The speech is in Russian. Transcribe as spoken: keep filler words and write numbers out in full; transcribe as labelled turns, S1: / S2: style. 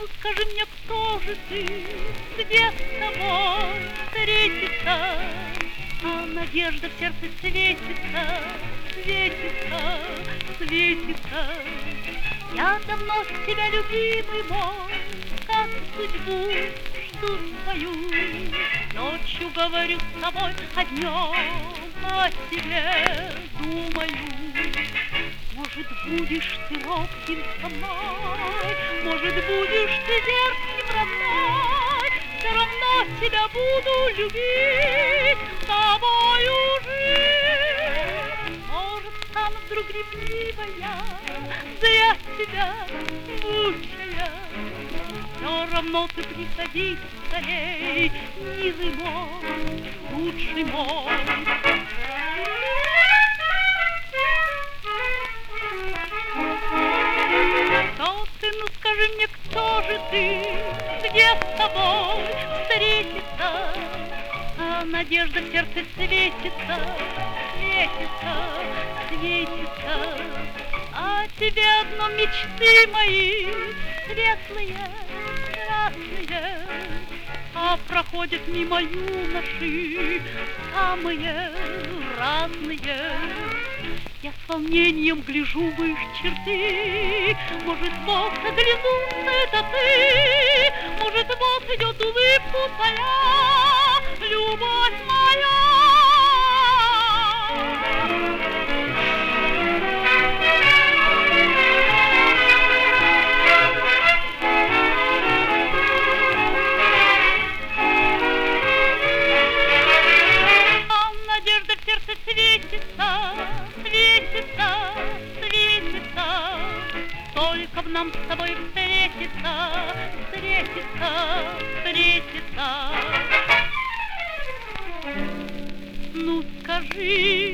S1: Ну скажи мне, кто же ты, где с тобой встретиться? А надежда в сердце светится, светится, светится. Я давно тебя, любимый мой, как судьбу жду свою. Ночью говорю с тобой, а днем о тебе думаю. Может, будешь ты робким со мной, может, будешь ты дерзким, родной, все равно тебя буду любить, с тобою жить. Может, стану вдруг ревнивая, зря тебя мучая. Все равно ты приходи скорей, милый мой, лучший мой. Кто ты, ну скажи мне, кто же ты, где с тобой встретиться? А надежда в сердце светится, светится, светится. А тебе одно мечты мои, светлые, красные. А проходят мимо юноши самые разные. Я с волнением гляжу в их черты. Может, вот оглянуться это ты, может, вот идет улыбку твоя, любовь моя. А надежда в сердце светится, светится, светится. Только в нам с тобой встретится, встретится, встретится. Ну скажи,